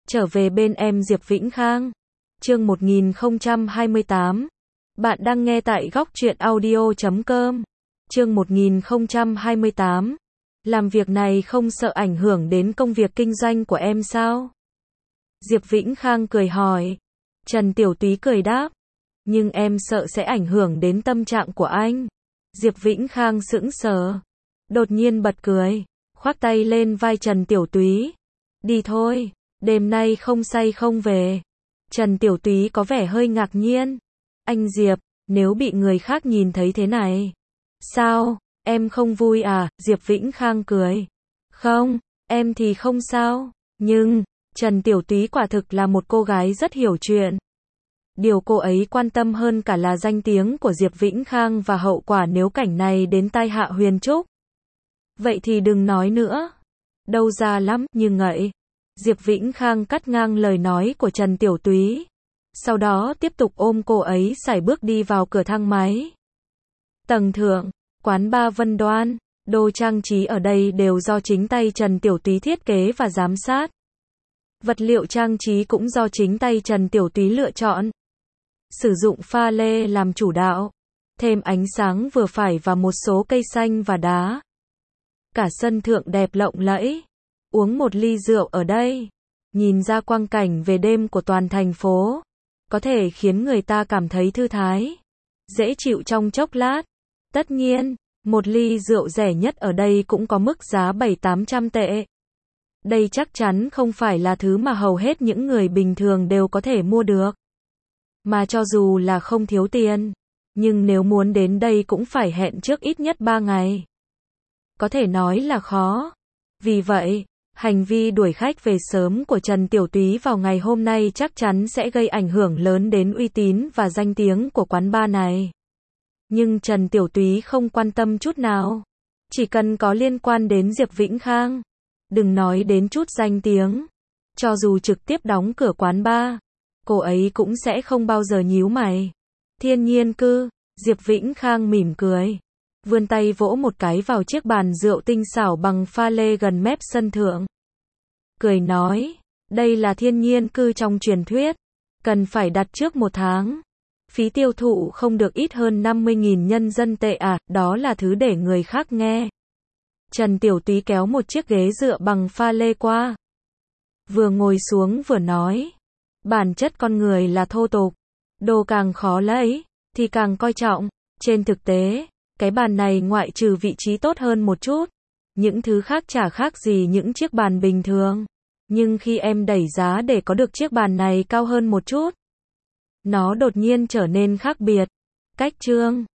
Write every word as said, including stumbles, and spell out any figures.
Trở về bên em Diệp Vĩnh Khang. Chương một nghìn không trăm hai mươi tám. Bạn đang nghe tại góc truyện audio chấm com. Chương một nghìn không trăm hai mươi tám. Làm việc này không sợ ảnh hưởng đến công việc kinh doanh của em sao? Diệp Vĩnh Khang cười hỏi. Trần Tiểu Túy cười đáp. Nhưng em sợ sẽ ảnh hưởng đến tâm trạng của anh. Diệp Vĩnh Khang sững sờ. Đột nhiên bật cười. Khoác tay lên vai Trần Tiểu Túy. Đi thôi, đêm nay không say không về. Trần Tiểu Túy có vẻ hơi ngạc nhiên. Anh Diệp, nếu bị người khác nhìn thấy thế này. Sao, em không vui à? Diệp Vĩnh Khang cười. Không, em thì không sao. Nhưng, Trần Tiểu Túy quả thực là một cô gái rất hiểu chuyện. Điều cô ấy quan tâm hơn cả là danh tiếng của Diệp Vĩnh Khang và hậu quả nếu cảnh này đến tai Hạ Huyền Trúc. Vậy thì đừng nói nữa. Đâu ra lắm, như ngậy. Diệp Vĩnh Khang cắt ngang lời nói của Trần Tiểu Túy. Sau đó tiếp tục ôm cô ấy sải bước đi vào cửa thang máy. Tầng thượng, quán bar Vân Đoan, đồ trang trí ở đây đều do chính tay Trần Tiểu Túy thiết kế và giám sát. Vật liệu trang trí cũng do chính tay Trần Tiểu Túy lựa chọn. Sử dụng pha lê làm chủ đạo, thêm ánh sáng vừa phải và một số cây xanh và đá. Cả sân thượng đẹp lộng lẫy. Uống một ly rượu ở đây, nhìn ra quang cảnh về đêm của toàn thành phố, có thể khiến người ta cảm thấy thư thái, dễ chịu trong chốc lát. Tất nhiên, một ly rượu rẻ nhất ở đây cũng có mức giá bảy tám trăm tệ. Đây chắc chắn không phải là thứ mà hầu hết những người bình thường đều có thể mua được. Mà cho dù là không thiếu tiền, nhưng nếu muốn đến đây cũng phải hẹn trước ít nhất ba ngày. Có thể nói là khó. Vì vậy, hành vi đuổi khách về sớm của Trần Tiểu Túy vào ngày hôm nay chắc chắn sẽ gây ảnh hưởng lớn đến uy tín và danh tiếng của quán bar này. Nhưng Trần Tiểu Túy không quan tâm chút nào. Chỉ cần có liên quan đến Diệp Vĩnh Khang. Đừng nói đến chút danh tiếng. Cho dù trực tiếp đóng cửa quán bar, cô ấy cũng sẽ không bao giờ nhíu mày. Thiên Nhiên Cư, Diệp Vĩnh Khang mỉm cười. Vươn tay vỗ một cái vào chiếc bàn rượu tinh xảo bằng pha lê gần mép sân thượng. Cười nói, đây là Thiên Nhiên Cư trong truyền thuyết. Cần phải đặt trước một tháng. Phí tiêu thụ không được ít hơn năm mươi nghìn nhân dân tệ à, đó là thứ để người khác nghe. Trần Tiểu Túy kéo một chiếc ghế dựa bằng pha lê qua. Vừa ngồi xuống vừa nói. Bản chất con người là thô tục. Đồ càng khó lấy, thì càng coi trọng. Trên thực tế, cái bàn này ngoại trừ vị trí tốt hơn một chút, những thứ khác chả khác gì những chiếc bàn bình thường. Nhưng khi em đẩy giá để có được chiếc bàn này cao hơn một chút, nó đột nhiên trở nên khác biệt. Cách trương,